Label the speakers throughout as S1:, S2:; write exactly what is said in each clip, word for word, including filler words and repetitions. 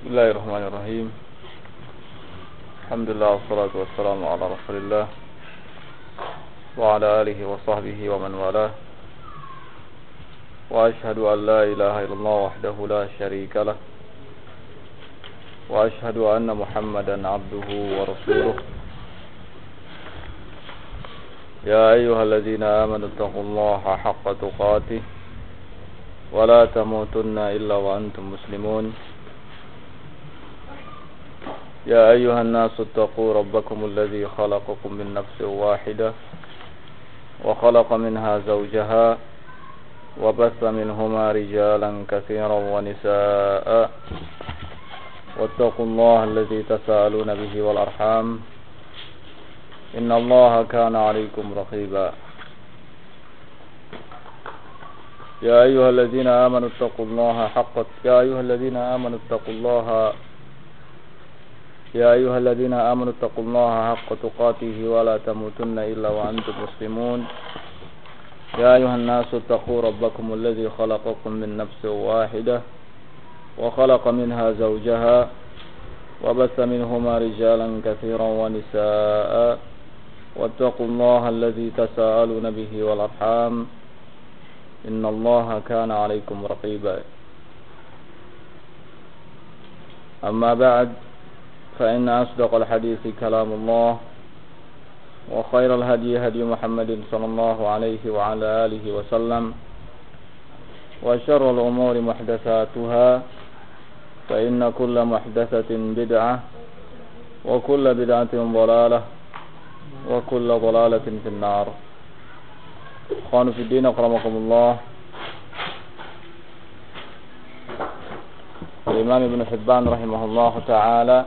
S1: Bismillahirrahmanirrahim. Alhamdulillah wassalatu wassalamu ala Rasulillah wa ala alihi wa sahbihi wa man walah. Wa ashhadu an la ilaha illallah wahdahu la syarika lah. Wa ashhadu anna Muhammadan abduhu wa rasuluh. Ya ayyuhalladzina amanu taqullaha haqqa tuqatih wa la tamutunna illa wa antum muslimun. يا أيها الناس اتقوا ربكم الذي خلقكم من نفس واحدة وخلق منها زوجها وبث منهما رجالا كثيرا ونساء واتقوا الله الذي تساءلون به والأرحام إن الله كان عليكم رقيبا يا أيها الذين آمنوا اتقوا الله حق يا أيها الذين آمنوا اتقوا الله يا أيها الذين آمنوا اتقوا الله حق تقاته ولا تموتن إلا وأنتم مسلمون يا أيها الناس اتقوا ربكم الذي خلقكم من نفس واحدة وخلق منها زوجها وبث منهما رجالا كثيرا ونساء واتقوا الله الذي تساءلون به والأرحام إن الله كان عليكم رقيبا أما بعد فإن أصدق الحديث كلام الله وخير الهدي هدي محمد صلى الله عليه وعلى آله وسلم وشر الأمور محدثاتها فإن كل محدثة بدعة وكل بدعة ضلالة وكل ضلالة في النار. أخواني في الدين أكرمكم الله. Imam Ibn Hibban rahimahullah ta'ala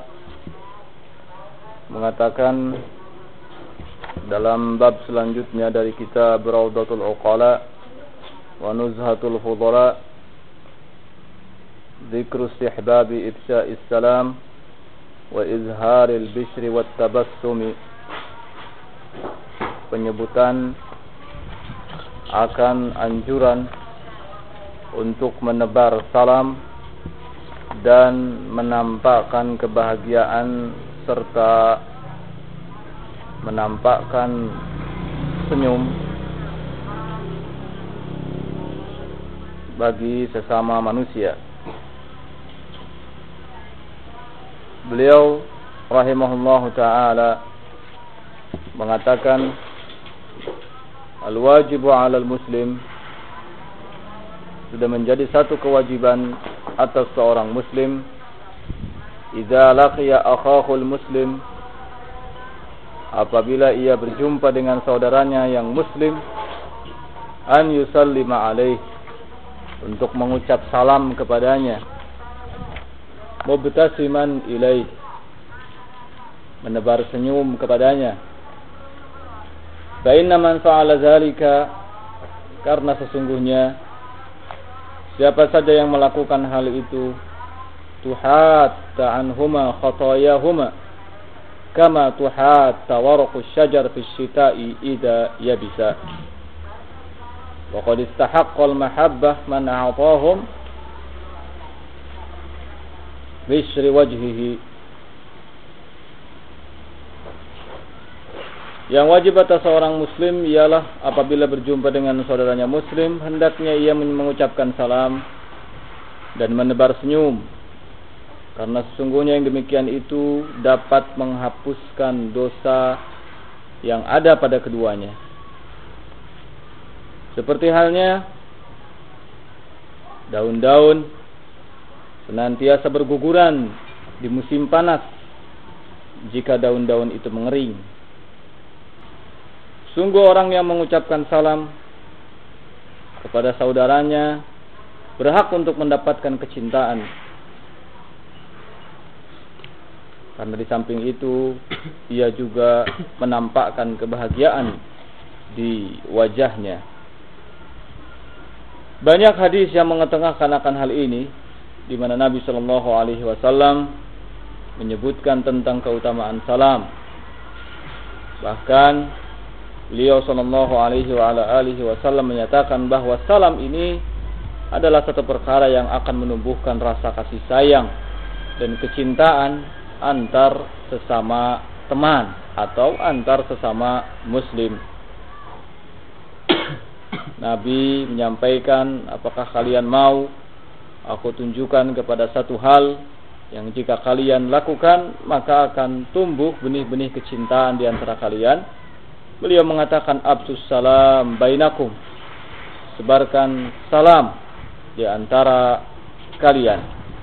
S1: mengatakan dalam bab selanjutnya dari kitab Rawdatul Uqala wa Nuzhatul Fudala, dzikru istihbabi ifsya'is salam wa izharil bishri wat tabassumi, penyebutan akan anjuran untuk menebar salam dan menampakkan kebahagiaan serta menampakkan senyum bagi sesama manusia. Beliau rahimahullahu ta'ala mengatakan, al-wajibu 'alal muslim, sudah menjadi satu kewajiban atas seorang muslim, idza laqiya akhahul muslim, apabila ia berjumpa dengan saudaranya yang muslim, an yusallima alaih, untuk mengucap salam kepadanya, mubtasiman ilaih, menebar senyum kepadanya. Fa inna man fa'ala zalika, karena sesungguhnya siapa saja yang melakukan hal itu, tuhatta anhuma khatayahuma kama tuhatta warqus syajar fi syita'i idza yabisa. Wa qad istahaqqa al-mahabbah man a'tahum bishri wajhihi. Yang wajib atas seorang muslim ialah apabila berjumpa dengan saudaranya muslim, hendaknya ia mengucapkan salam dan menebar senyum, karena sesungguhnya yang demikian itu dapat menghapuskan dosa yang ada pada keduanya. Seperti halnya daun-daun senantiasa berguguran di musim panas jika daun-daun itu mengering. Sungguh orang yang mengucapkan salam kepada saudaranya berhak untuk mendapatkan kecintaan, karena di samping itu ia juga menampakkan kebahagiaan di wajahnya. Banyak hadis yang mengetengahkan akan hal ini, di mana Nabi sallallahu alaihi wasallam menyebutkan tentang keutamaan salam. Bahkan beliau sallallahu alaihi wa ala alihi wasallam menyatakan bahwa salam ini adalah satu perkara yang akan menumbuhkan rasa kasih sayang dan kecintaan antar sesama teman atau antar sesama muslim. Nabi menyampaikan, apakah kalian mau aku tunjukkan kepada satu hal yang jika kalian lakukan maka akan tumbuh benih-benih kecintaan di antara kalian. Beliau mengatakan, absus salam bainakum, sebarkan salam di antara kalian.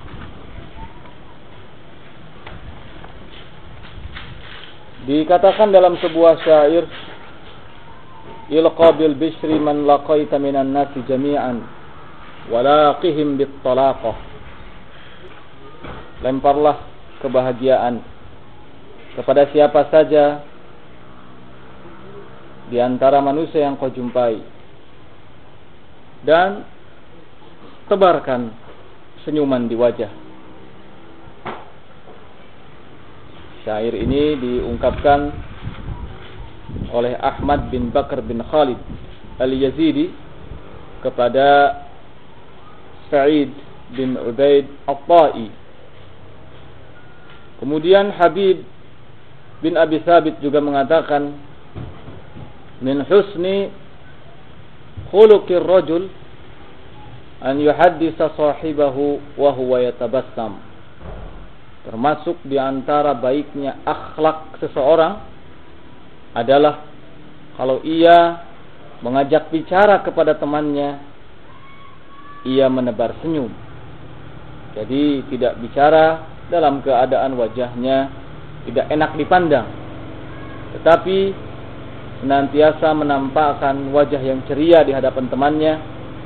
S1: Dikatakan dalam sebuah syair, ilqa bil bishri man laqaita minan nasi jami'an walaqihim bit talaqah. Lemparlah kebahagiaan kepada siapa saja di antara manusia yang kau jumpai, dan tebarkan senyuman di wajah. Syair ini diungkapkan oleh Ahmad bin Bakar bin Khalid Al-Yazidi kepada Sa'id bin Ubaid At-Ta'i. Kemudian Habib bin Abi Thabit juga mengatakan, min husni khuluqir rajul an yuhaddisa sahibahu wa huwa yatabassam. Termasuk di antara baiknya akhlak seseorang adalah kalau ia mengajak bicara kepada temannya, ia menebar senyum. Jadi tidak bicara dalam keadaan wajahnya tidak enak dipandang, tetapi senantiasa menampakkan wajah yang ceria di hadapan temannya,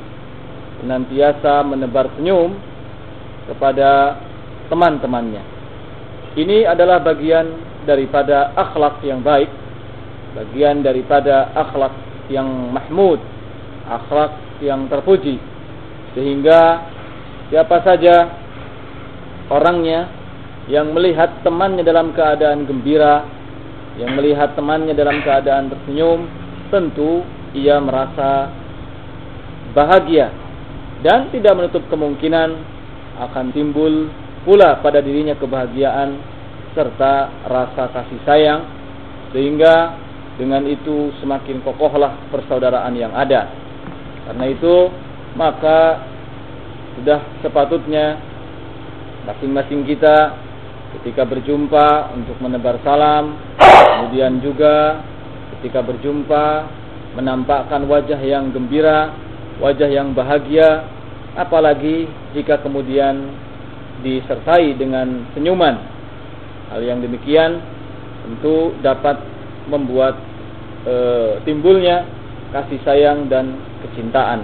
S1: senantiasa menebar senyum kepada teman-temannya. Ini adalah bagian daripada akhlak yang baik, bagian daripada akhlak yang mahmud, akhlak yang terpuji, sehingga siapa saja orangnya yang melihat temannya dalam keadaan gembira, yang melihat temannya dalam keadaan tersenyum, tentu ia merasa bahagia, dan tidak menutup kemungkinan akan timbul pula pada dirinya kebahagiaan serta rasa kasih sayang, sehingga dengan itu semakin kokohlah persaudaraan yang ada. Karena itu maka sudah sepatutnya masing-masing kita ketika berjumpa untuk menebar salam, kemudian juga ketika berjumpa menampakkan wajah yang gembira, wajah yang bahagia, apalagi jika kemudian disertai dengan senyuman. Hal yang demikian tentu dapat membuat e, timbulnya kasih sayang dan kecintaan.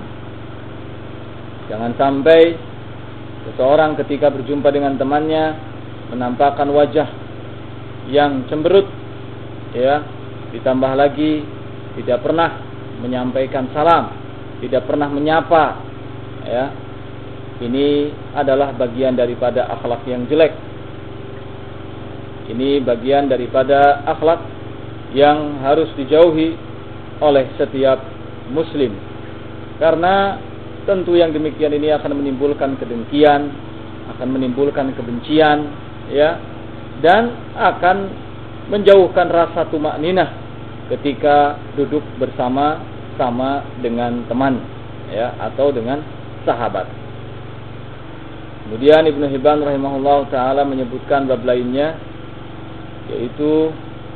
S1: Jangan sampai seseorang ketika berjumpa dengan temannya menampakkan wajah yang cemberut, ya, ditambah lagi tidak pernah menyampaikan salam, tidak pernah menyapa, ya. Ini adalah bagian daripada akhlak yang jelek. Ini bagian daripada akhlak yang harus dijauhi oleh setiap muslim. Karena tentu yang demikian ini akan menimbulkan kedengkian, akan menimbulkan kebencian, ya, dan akan menjauhkan rasa tumakninah ketika duduk bersama-sama dengan teman, ya, atau dengan sahabat. Kemudian Ibnu Hibban rahimahullah ta'ala menyebutkan bab lainnya, yaitu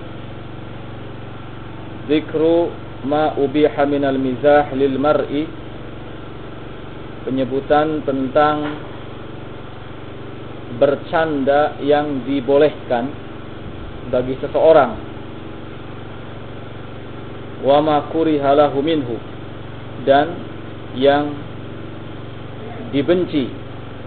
S1: zikru ma ubiha minal mizah lil mar'i, penyebutan tentang bercanda yang dibolehkan bagi seseorang, wa ma kuriha lahu minhu, dan yang dibenci,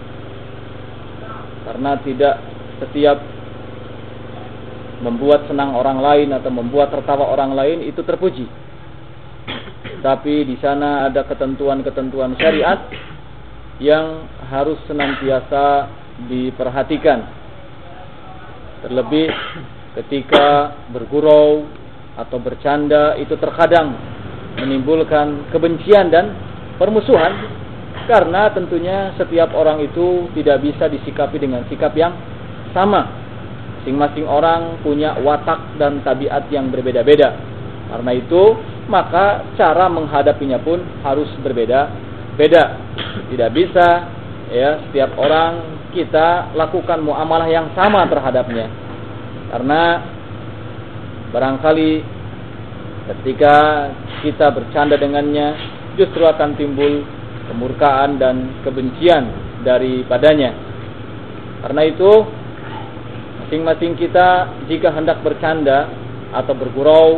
S1: karena tidak setiap membuat senang orang lain atau membuat tertawa orang lain itu terpuji. Tapi di sana ada ketentuan-ketentuan syariat yang harus senantiasa diperhatikan. Terlebih ketika bergurau atau bercanda itu terkadang menimbulkan kebencian dan permusuhan, karena tentunya setiap orang itu tidak bisa disikapi dengan sikap yang sama. Masing-masing orang punya watak dan tabiat yang berbeda-beda. Karena itu, maka cara menghadapinya pun harus berbeda-beda. Tidak bisa ya setiap orang kita lakukan muamalah yang sama terhadapnya. Karena barangkali ketika kita bercanda dengannya, justru akan timbul kemurkaan dan kebencian daripadanya. Karena itu, masing-masing kita jika hendak bercanda atau bergurau,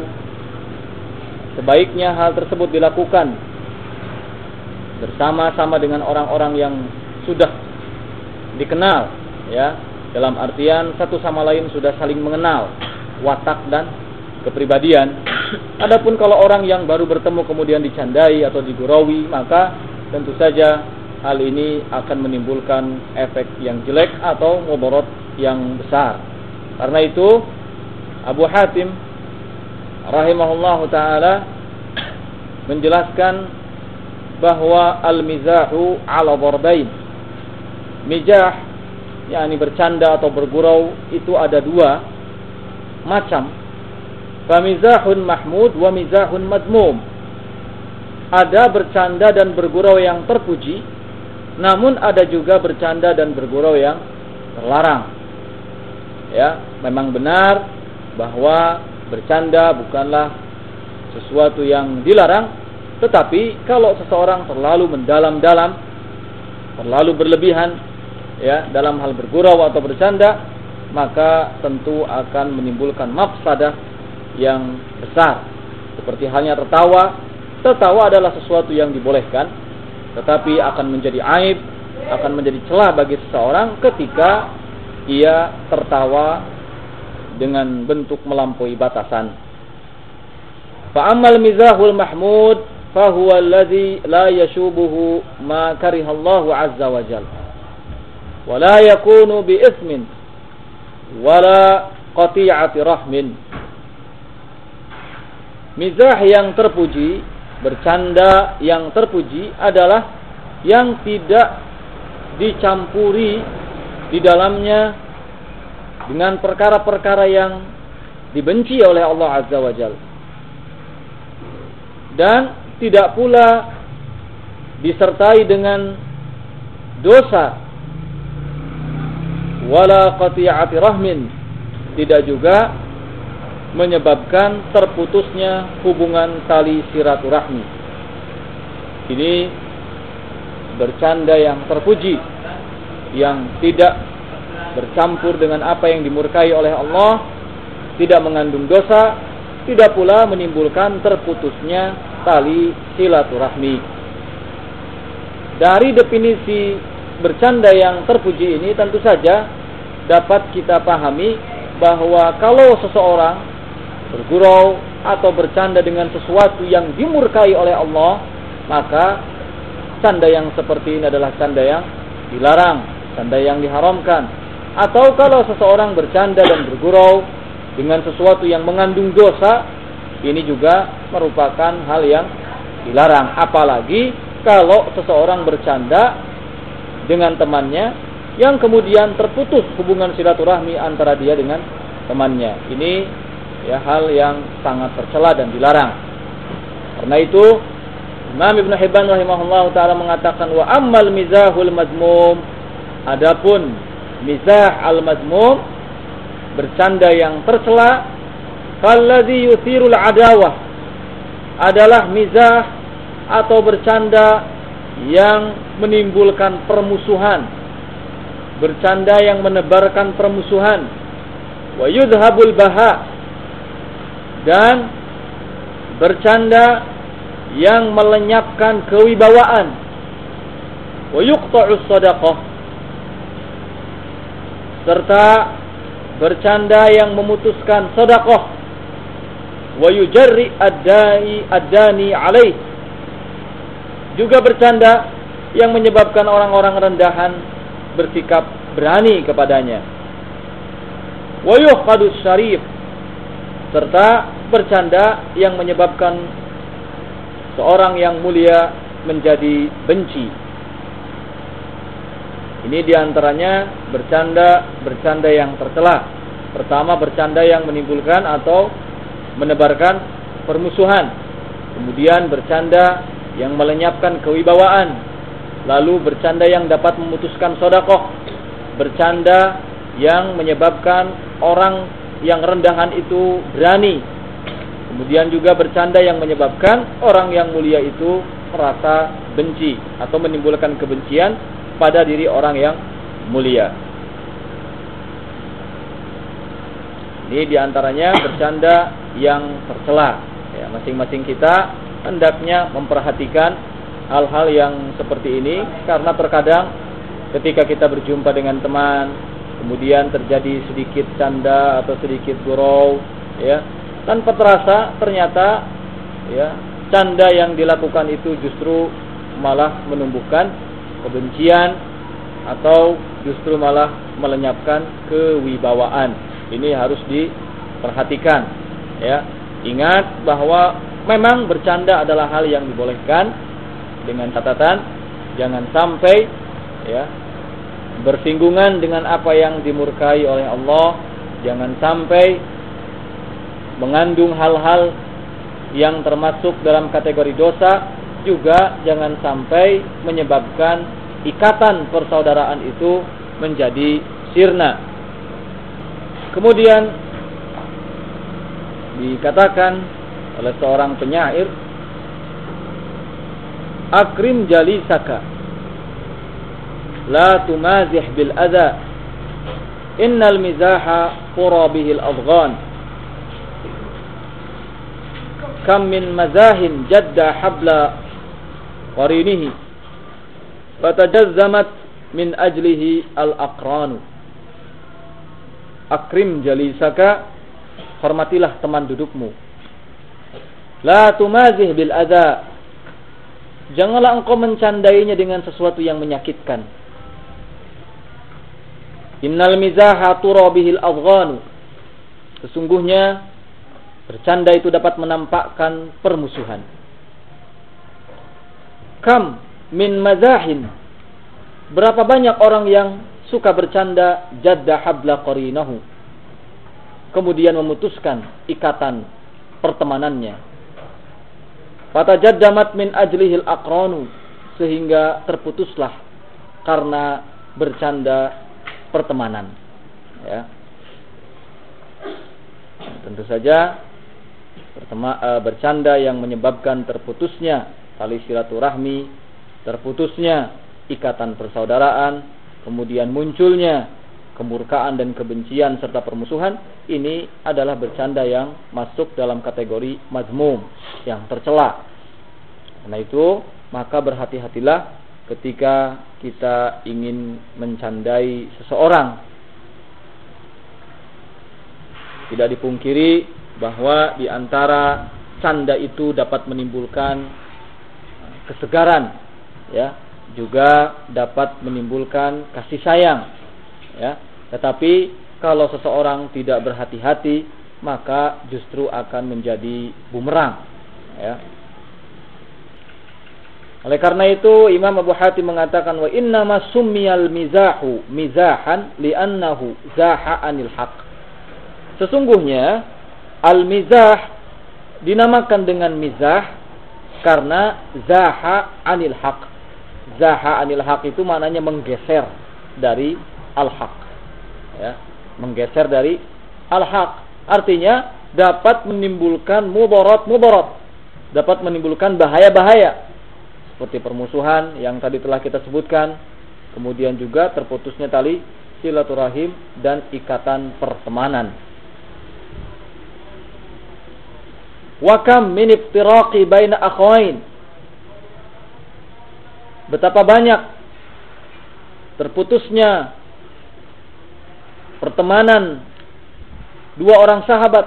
S1: sebaiknya hal tersebut dilakukan bersama-sama dengan orang-orang yang sudah dikenal, ya, dalam artian satu sama lain sudah saling mengenal watak dan kepribadian. Adapun kalau orang yang baru bertemu kemudian dicandai atau diguraui, maka tentu saja hal ini akan menimbulkan efek yang jelek atau mudarat yang besar. Karena itu Abu Hatim rahimahullahu taala menjelaskan bahwa al-mizahu ala darbain. Mizah, yakni bercanda atau bergurau, itu ada dua macam. Famizahun mahmud wa mizahun madmum. Ada bercanda dan bergurau yang terpuji, namun ada juga bercanda dan bergurau yang terlarang. Ya, memang benar bahwa bercanda bukanlah sesuatu yang dilarang, tetapi kalau seseorang terlalu mendalam-dalam, terlalu berlebihan ya dalam hal bergurau atau bercanda, maka tentu akan menimbulkan mafsadah yang besar. Seperti halnya tertawa. Tertawa adalah sesuatu yang dibolehkan, tetapi akan menjadi aib, akan menjadi celah bagi seseorang ketika ia tertawa dengan bentuk melampaui batasan. Fa'amal mizahul mahmud fahuwa alladhi la yashubuhu ma karihallahu azza wa jal wa la yakunu bi ismin wa la qati'ati rahmin. Mizah yang terpuji, bercanda yang terpuji adalah yang tidak dicampuri di dalamnya dengan perkara-perkara yang dibenci oleh Allah Azza wa Jalla, dan tidak pula disertai dengan dosa, wala qati'ati rahmin, tidak juga menyebabkan terputusnya hubungan tali silaturahmi. Ini bercanda yang terpuji, yang tidak bercampur dengan apa yang dimurkai oleh Allah, tidak mengandung dosa, tidak pula menimbulkan terputusnya tali silaturahmi. Dari definisi bercanda yang terpuji ini tentu saja dapat kita pahami bahwa kalau seseorang bergurau atau bercanda dengan sesuatu yang dimurkai oleh Allah, maka canda yang seperti ini adalah canda yang dilarang, canda yang diharamkan. Atau kalau seseorang bercanda dan bergurau dengan sesuatu yang mengandung dosa, ini juga merupakan hal yang dilarang. Apalagi kalau seseorang bercanda dengan temannya yang kemudian terputus hubungan silaturahmi antara dia dengan temannya. Ini ya hal yang sangat tercela dan dilarang. Karena itu Imam Ibnu Hibban rahimahullahu taala mengatakan, wa ammal mizahul mazmum, adapun mizah al-mazmum, bercanda yang tercela, falladzi yuthirul adawah, adalah mizah atau bercanda yang menimbulkan permusuhan, bercanda yang menebarkan permusuhan, wa yudhabul baha, dan bercanda yang melenyapkan kewibawaan, wa yuqta'us shadaqah, serta bercanda yang memutuskan sedekah, wa yujarri ad-da'i ad-dani alaih, juga bercanda yang menyebabkan orang-orang rendahan bersikap berani kepadanya, wa yuqadus syarif, serta bercanda yang menyebabkan seorang yang mulia menjadi benci. Ini diantaranya bercanda-bercanda yang tercela. Pertama, bercanda yang menimbulkan atau menebarkan permusuhan. Kemudian bercanda yang melenyapkan kewibawaan. Lalu bercanda yang dapat memutuskan sedekah. Bercanda yang menyebabkan orang yang rendahan itu berani. Kemudian juga bercanda yang menyebabkan orang yang mulia itu merasa benci atau menimbulkan kebencian pada diri orang yang mulia. Ini diantaranya bercanda yang tercela. Ya, masing-masing kita hendaknya memperhatikan hal-hal yang seperti ini, karena terkadang ketika kita berjumpa dengan teman, kemudian terjadi sedikit canda atau sedikit gurau, ya, tanpa terasa ternyata ya canda yang dilakukan itu justru malah menumbuhkan kebencian atau justru malah melenyapkan kewibawaan. Ini harus diperhatikan, ya. Ingat bahwa memang bercanda adalah hal yang dibolehkan, dengan catatan jangan sampai ya bersinggungan dengan apa yang dimurkai oleh Allah, jangan sampai mengandung hal-hal yang termasuk dalam kategori dosa, juga jangan sampai menyebabkan ikatan persaudaraan itu menjadi sirna. Kemudian dikatakan oleh seorang penyair, akrim jalisaka la tumazih bil adha innal mizaha qura bihil adghan kam min mazahin jadda habla qarinihi fatajazzamat min ajlihi al aqranu. Akrim jalisaka, hormatilah teman dudukmu. La tumazih bil adha, janganlah engkau mencandainya dengan sesuatu yang menyakitkan. Innal mizaha tura bihil adghanu, sesungguhnya bercanda itu dapat menampakkan permusuhan. Kam min mazahin, berapa banyak orang yang suka bercanda, jadda habla qarinahu, kemudian memutuskan ikatan pertemanannya. Fatajaddamat min ajlihil aqranu, sehingga terputuslah karena bercanda pertemanan, ya. Tentu saja pertema, uh, bercanda yang menyebabkan terputusnya tali silaturahmi, terputusnya ikatan persaudaraan, kemudian munculnya kemurkaan dan kebencian serta permusuhan, ini adalah bercanda yang masuk dalam kategori mazmum, yang tercela. Karena itu, maka berhati-hatilah ketika kita ingin mencandai seseorang. Tidak dipungkiri bahwa di antara canda itu dapat menimbulkan kesegaran, ya, juga dapat menimbulkan kasih sayang, ya. Tetapi kalau seseorang tidak berhati-hati, maka justru akan menjadi bumerang, ya. Oleh karena itu Imam Abu Hatim mengatakan, wa innama summiyal mizahu mizahan li'annahu zaha anil haq. Sesungguhnya al-mizah dinamakan dengan mizah karena zaha anil haq. Zaha anil haq itu maknanya menggeser dari al-haq, ya, menggeser dari al-haq. Artinya dapat menimbulkan mudarat-mudarat, dapat menimbulkan bahaya-bahaya seperti permusuhan yang tadi telah kita sebutkan, kemudian juga terputusnya tali silaturahim dan ikatan pertemanan. Wa kam min iftiraqi baina akhawain, betapa banyak terputusnya pertemanan dua orang sahabat.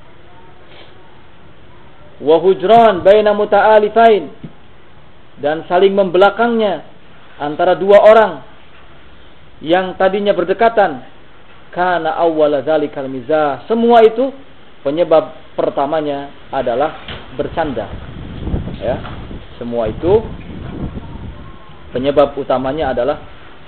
S1: Wa hujran baina muta'alifain, dan saling membelakangnya antara dua orang yang tadinya berdekatan. Kana awwala zalikal mizah, semua itu penyebab pertamanya adalah bercanda, ya. Semua itu penyebab utamanya adalah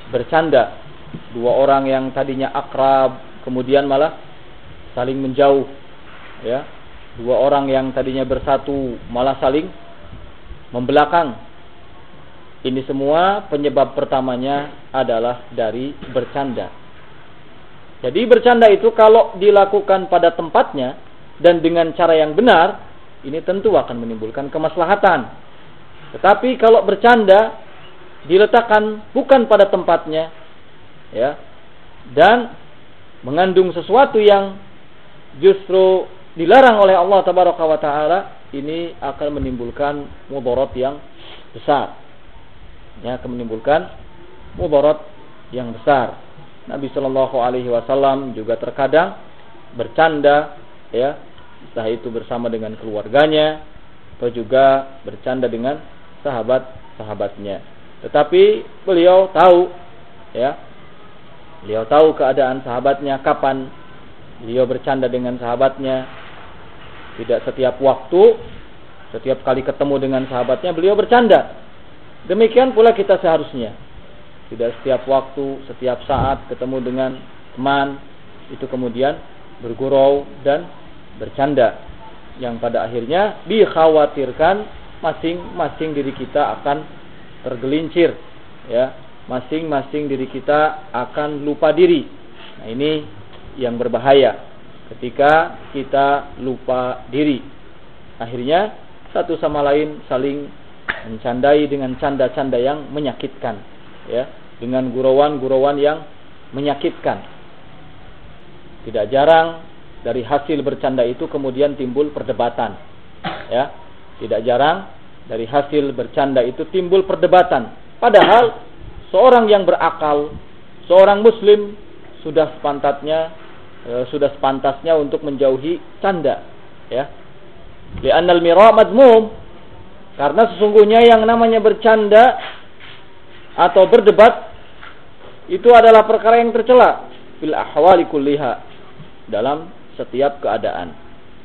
S1: bercanda. Dua orang yang tadinya akrab kemudian malah saling menjauh, ya. Dua orang yang tadinya bersatu malah saling membelakang. Ini semua penyebab pertamanya adalah dari bercanda. Jadi bercanda itu kalau dilakukan pada tempatnya dan dengan cara yang benar, ini tentu akan menimbulkan kemaslahatan. Tetapi kalau bercanda diletakkan bukan pada tempatnya, ya, dan mengandung sesuatu yang justru dilarang oleh Allah Tabaraka wa Ta'ala, ini akan menimbulkan mudarat yang besar. Ya, akan menimbulkan mudarat yang besar. Nabi Shallallahu Alaihi Wasallam juga terkadang bercanda, ya, entah itu bersama dengan keluarganya atau juga bercanda dengan sahabat-sahabatnya. Tetapi beliau tahu, ya, beliau tahu keadaan sahabatnya, kapan beliau bercanda dengan sahabatnya. Tidak setiap waktu, setiap kali ketemu dengan sahabatnya beliau bercanda. Demikian pula kita seharusnya. Tidak setiap waktu, setiap saat ketemu dengan teman itu kemudian bergurau dan bercanda, yang pada akhirnya dikhawatirkan masing-masing diri kita akan tergelincir, ya, masing-masing diri kita akan lupa diri. Nah, ini yang berbahaya ketika kita lupa diri. Akhirnya satu sama lain saling mencandai dengan canda-canda yang menyakitkan, ya, dengan gurauan-gurauan yang menyakitkan. Tidak jarang dari hasil bercanda itu kemudian timbul perdebatan, ya. Tidak jarang dari hasil bercanda itu timbul perdebatan. Padahal seorang yang berakal, seorang muslim sudah sepantasnya e, sudah sepantasnya untuk menjauhi canda, ya. Li'annal mira' madmum. Karena sesungguhnya yang namanya bercanda atau berdebat itu adalah perkara yang tercela fil ahwali kulliha, dalam setiap keadaan.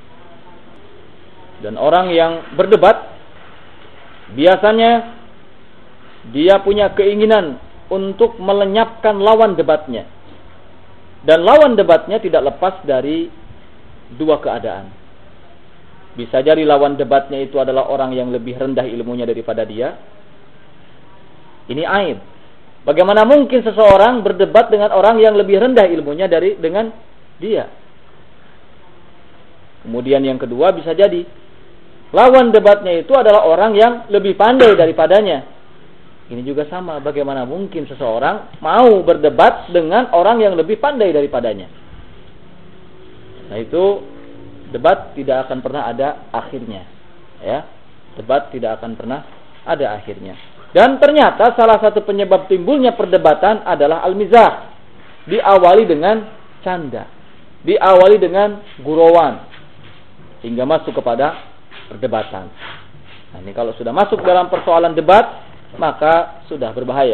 S1: Dan orang yang berdebat biasanya dia punya keinginan untuk melenyapkan lawan debatnya. Dan lawan debatnya tidak lepas dari dua keadaan. Bisa jadi lawan debatnya itu adalah orang yang lebih rendah ilmunya daripada dia. Ini aib. Bagaimana mungkin seseorang berdebat dengan orang yang lebih rendah ilmunya dari dengan dia? Kemudian yang kedua, bisa jadi lawan debatnya itu adalah orang yang lebih pandai daripadanya. Ini juga sama. Bagaimana mungkin seseorang mau berdebat dengan orang yang lebih pandai daripadanya? Nah, itu debat tidak akan pernah ada akhirnya, ya. Debat tidak akan pernah ada akhirnya. Dan ternyata salah satu penyebab timbulnya perdebatan adalah al-mizah. Diawali dengan canda, diawali dengan gurauan, hingga masuk kepada perdebatan. Nah, ini kalau sudah masuk dalam persoalan debat, maka sudah berbahaya.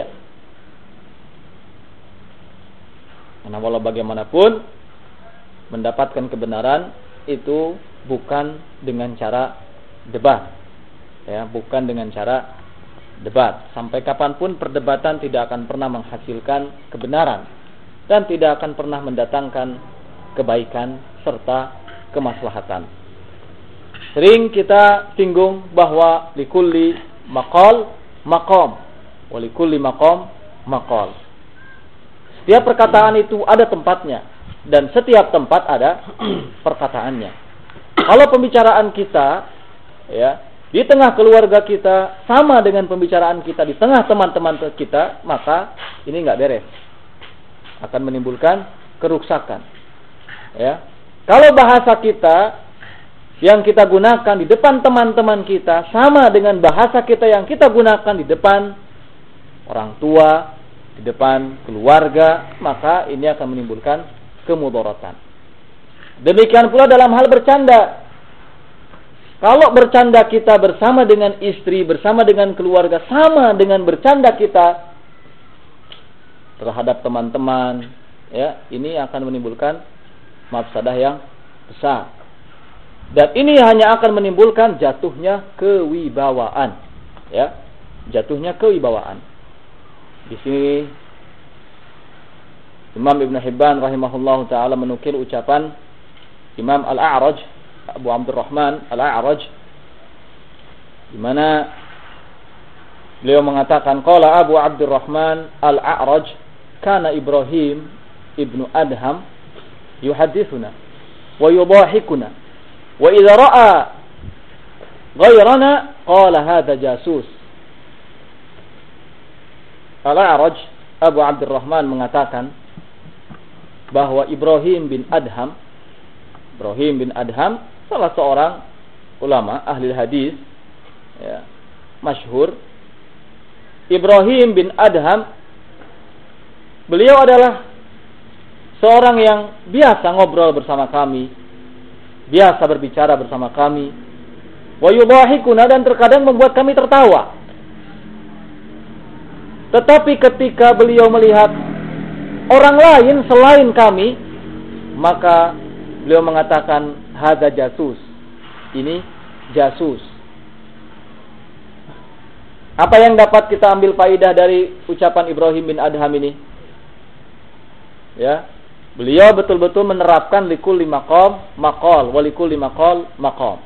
S1: Karena walau bagaimanapun mendapatkan kebenaran itu bukan dengan cara debat, ya, bukan dengan cara debat. Sampai kapanpun perdebatan tidak akan pernah menghasilkan kebenaran dan tidak akan pernah mendatangkan kebaikan serta kemaslahatan. Sering kita singgung bahwa likulli maqal maqam wa likulli maqam maqal. Setiap perkataan itu ada tempatnya dan setiap tempat ada perkataannya. Kalau pembicaraan kita, ya, di tengah keluarga kita sama dengan pembicaraan kita di tengah teman-teman kita, maka ini nggak beres, akan menimbulkan keruksakan, ya. Kalau bahasa kita yang kita gunakan di depan teman-teman kita sama dengan bahasa kita yang kita gunakan di depan orang tua, di depan keluarga, maka ini akan menimbulkan kemudaratan. Demikian pula dalam hal bercanda. Kalau bercanda kita bersama dengan istri, bersama dengan keluarga, sama dengan bercanda kita terhadap teman-teman, ya, ini akan menimbulkan mafsadah yang besar. Dan ini hanya akan menimbulkan jatuhnya kewibawaan, ya, jatuhnya kewibawaan. Di sini Imam Ibn Hibban rahimahullahu ta'ala menukil ucapan Imam Al-A'raj, Abu Abdurrahman Al-A'raj, di mana beliau mengatakan, qala Abu Abdurrahman Al-A'raj, kana Ibrahim ibnu Adham yuhadithuna wa yudahikuna wa idza ra'a ghayrana qala hadha jasus. Al-A'raj, Abu Abdurrahman mengatakan bahwa Ibrahim bin Adham, Ibrahim bin Adham salah seorang ulama ahli hadis, ya, masyhur. Ibrahim bin Adham, beliau adalah seorang yang biasa ngobrol bersama kami, biasa berbicara bersama kami, wa yudahikuna, dan terkadang membuat kami tertawa. Tetapi ketika beliau melihat orang lain selain kami, maka beliau mengatakan hadza jasus, ini jasus. Apa yang dapat kita ambil faidah dari ucapan Ibrahim bin Adham ini? Ya, beliau betul-betul menerapkan likulli maqam maqal wa likulli maqal maqam.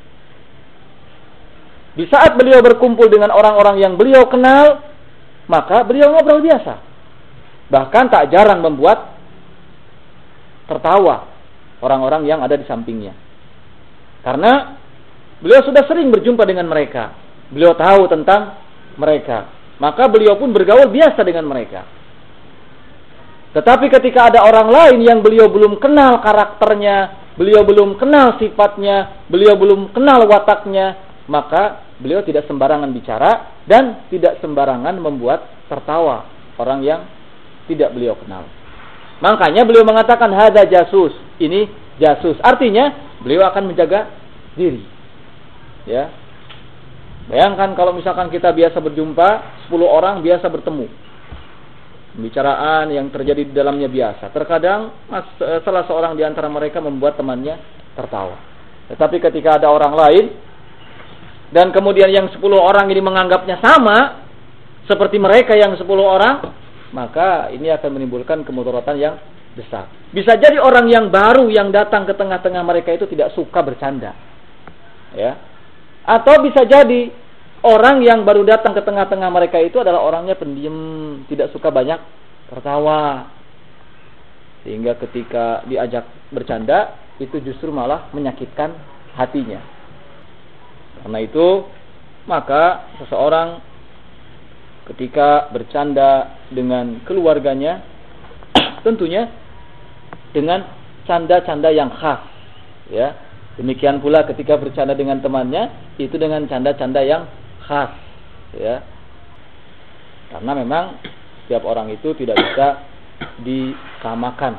S1: Di saat beliau berkumpul dengan orang-orang yang beliau kenal, maka beliau ngobrol biasa. Bahkan tak jarang membuat tertawa orang-orang yang ada di sampingnya. Karena beliau sudah sering berjumpa dengan mereka. Beliau tahu tentang mereka. Maka beliau pun bergaul biasa dengan mereka. Tetapi ketika ada orang lain yang beliau belum kenal karakternya, beliau belum kenal sifatnya, beliau belum kenal wataknya, maka beliau tidak sembarangan bicara dan tidak sembarangan membuat tertawa orang yang tidak beliau kenal. Makanya beliau mengatakan hadza jasus, ini jasus. Artinya beliau akan menjaga diri. Ya. Bayangkan kalau misalkan kita biasa berjumpa, sepuluh orang biasa bertemu. Pembicaraan yang terjadi di dalamnya biasa. Terkadang salah seorang di antara mereka membuat temannya tertawa. Tetapi ketika ada orang lain dan kemudian yang sepuluh orang ini menganggapnya sama seperti mereka yang sepuluh orang, maka ini akan menimbulkan kemudaratan yang besar. Bisa jadi orang yang baru yang datang ke tengah-tengah mereka itu tidak suka bercanda. Ya. Atau bisa jadi orang yang baru datang ke tengah-tengah mereka itu adalah orangnya pendiam, tidak suka banyak tertawa. Sehingga ketika diajak bercanda, itu justru malah menyakitkan hatinya. Karena itu, maka seseorang ketika bercanda dengan keluarganya, tentunya dengan canda-canda yang khas, ya. Demikian pula ketika bercanda dengan temannya, itu dengan canda-canda yang khas, ya. Karena memang setiap orang itu tidak bisa disamakan.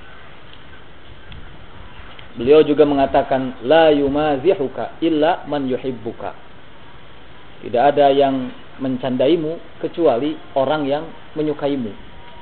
S1: Beliau juga mengatakan la yumazihuka illa man yuhibbuka. Tidak ada yang mencandaimu kecuali orang yang menyukaimu.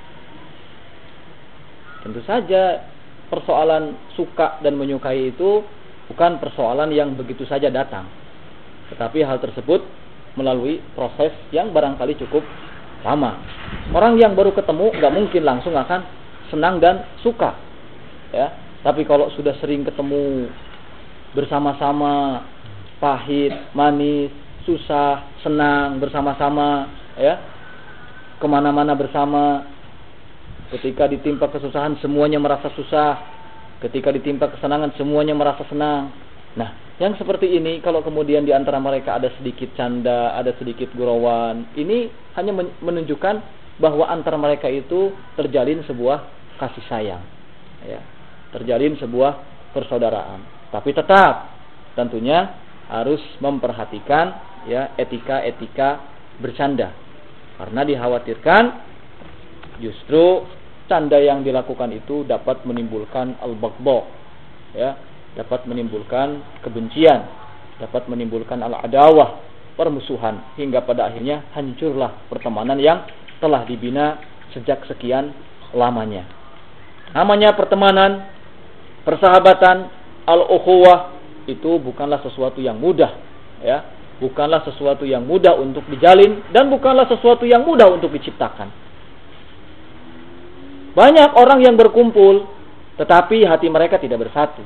S1: Tentu saja persoalan suka dan menyukai itu bukan persoalan yang begitu saja datang. Tetapi hal tersebut melalui proses yang barangkali cukup lama. Orang yang baru ketemu nggak mungkin langsung akan senang dan suka, ya. Tapi kalau sudah sering ketemu bersama-sama, pahit, manis, susah, senang bersama-sama, ya, kemana-mana bersama. Ketika ditimpa kesusahan semuanya merasa susah, ketika ditimpa kesenangan semuanya merasa senang. Nah, yang seperti ini kalau kemudian di antara mereka ada sedikit canda, ada sedikit gurauan, ini hanya menunjukkan bahwa antara mereka itu terjalin sebuah kasih sayang, ya, terjalin sebuah persaudaraan. Tapi tetap tentunya harus memperhatikan, ya, etika-etika bercanda, karena dikhawatirkan justru canda yang dilakukan itu dapat menimbulkan al-baghdha, ya, dapat menimbulkan kebencian, dapat menimbulkan al-adawah, permusuhan, hingga pada akhirnya hancurlah pertemanan yang telah dibina sejak sekian lamanya. Namanya pertemanan, persahabatan, al-ukhuwah itu bukanlah sesuatu yang mudah, ya, bukanlah sesuatu yang mudah untuk dijalin dan bukanlah sesuatu yang mudah untuk diciptakan. Banyak orang yang berkumpul, tetapi hati mereka tidak bersatu.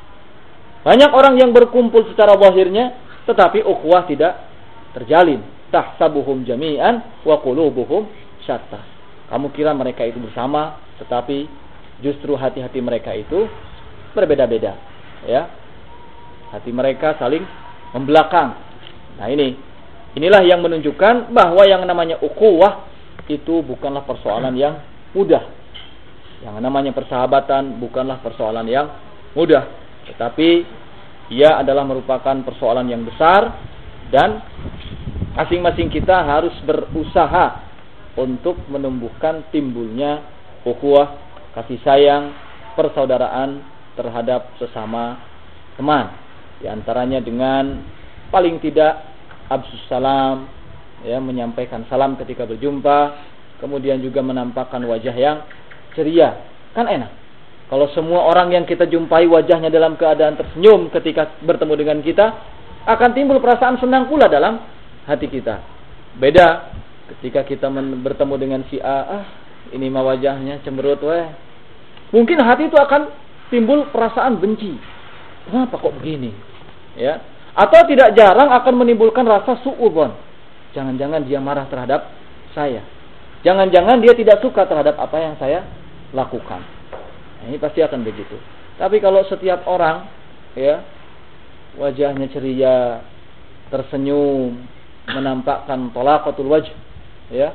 S1: Banyak orang yang berkumpul secara zahirnya, tetapi ukhuwah tidak terjalin. Tahsabuhum jami'an wa qulubuhum syatta. Kamu kira mereka itu bersama, tetapi justru hati-hati mereka itu berbeda-beda. Ya, hati mereka saling membelakang. Nah ini, inilah yang menunjukkan bahwa yang namanya ukhuwah itu bukanlah persoalan yang mudah. Yang namanya persahabatan bukanlah persoalan yang mudah, tetapi ia adalah merupakan persoalan yang besar dan masing-masing kita harus berusaha untuk menumbuhkan timbulnya ukhuwah, kasih sayang, persaudaraan terhadap sesama teman. Di antaranya dengan paling tidak absus salam, ya, menyampaikan salam ketika berjumpa, kemudian juga menampakkan wajah yang ceria. Kan enak kalau semua orang yang kita jumpai wajahnya dalam keadaan tersenyum ketika bertemu dengan kita, akan timbul perasaan senang pula dalam hati kita. Beda ketika kita bertemu dengan si A, ah ini mah wajahnya cemberut weh. Mungkin hati itu akan timbul perasaan benci. Kenapa kok begini? Ya. Atau tidak jarang akan menimbulkan rasa suudzon. Jangan-jangan dia marah terhadap saya. Jangan-jangan dia tidak suka terhadap apa yang saya lakukan. Nah, ini pasti akan begitu. Tapi kalau setiap orang, ya, wajahnya ceria, tersenyum, menampakkan talaqatul wajh, ya,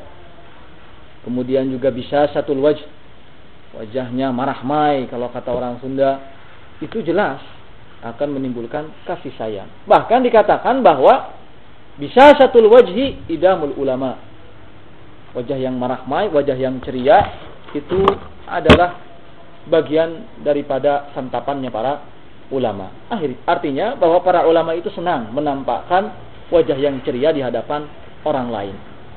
S1: kemudian juga bisa syatul wajh, wajahnya marahmai kalau kata orang Sunda, itu jelas akan menimbulkan kasih sayang. Bahkan dikatakan bahwa bisa syatul wajhi idamul ulama. Wajah yang marahmai, wajah yang ceria itu adalah bagian daripada santapannya para ulama. Akhir, artinya bahwa para ulama itu senang menampakkan wajah yang ceria di hadapan orang lain.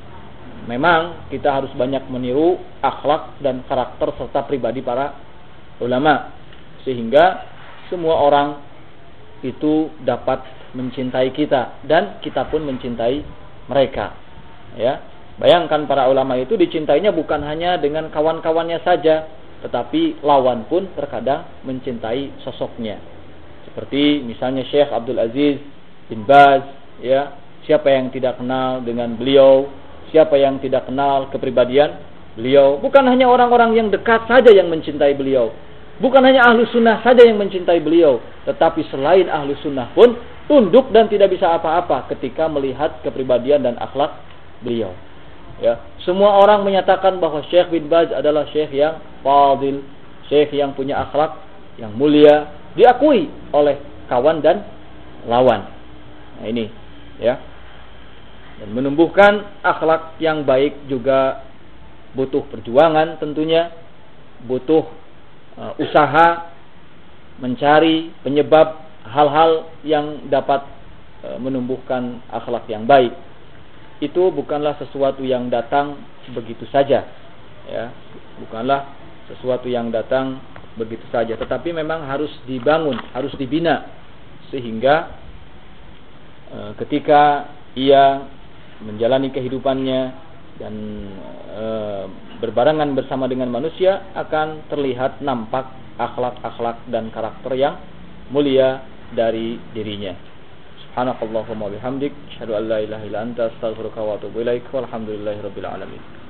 S1: Memang kita harus banyak meniru akhlak dan karakter serta pribadi para ulama, sehingga semua orang itu dapat mencintai kita dan kita pun mencintai mereka. Ya, bayangkan para ulama itu dicintainya bukan hanya dengan kawan-kawannya saja, tetapi lawan pun terkadang mencintai sosoknya. Seperti misalnya Syekh Abdul Aziz bin Baz, ya, siapa yang tidak kenal dengan beliau, siapa yang tidak kenal kepribadian beliau. Bukan hanya orang-orang yang dekat saja yang mencintai beliau, bukan hanya ahlu sunnah saja yang mencintai beliau, tetapi selain ahlu sunnah pun tunduk dan tidak bisa apa-apa ketika melihat kepribadian dan akhlak beliau. Ya, semua orang menyatakan bahwa Syekh bin Baz adalah syekh yang fadil, syekh yang punya akhlak yang mulia, diakui oleh kawan dan lawan. Nah ini, ya. Dan menumbuhkan akhlak yang baik juga butuh perjuangan tentunya, butuh uh, usaha mencari penyebab hal-hal yang dapat uh, menumbuhkan akhlak yang baik. Itu bukanlah sesuatu yang datang begitu saja, ya, bukanlah sesuatu yang datang begitu saja, tetapi memang harus dibangun, harus dibina, sehingga e, ketika ia menjalani kehidupannya dan e, berbarengan bersama dengan manusia, akan terlihat nampak akhlak-akhlak dan karakter yang mulia dari dirinya. Subhanakallahumma bihamdik, asyhadu an la ilaha illa anta, astaghfiruka wa atubu ilaik, walhamdulillahirabbil alamin.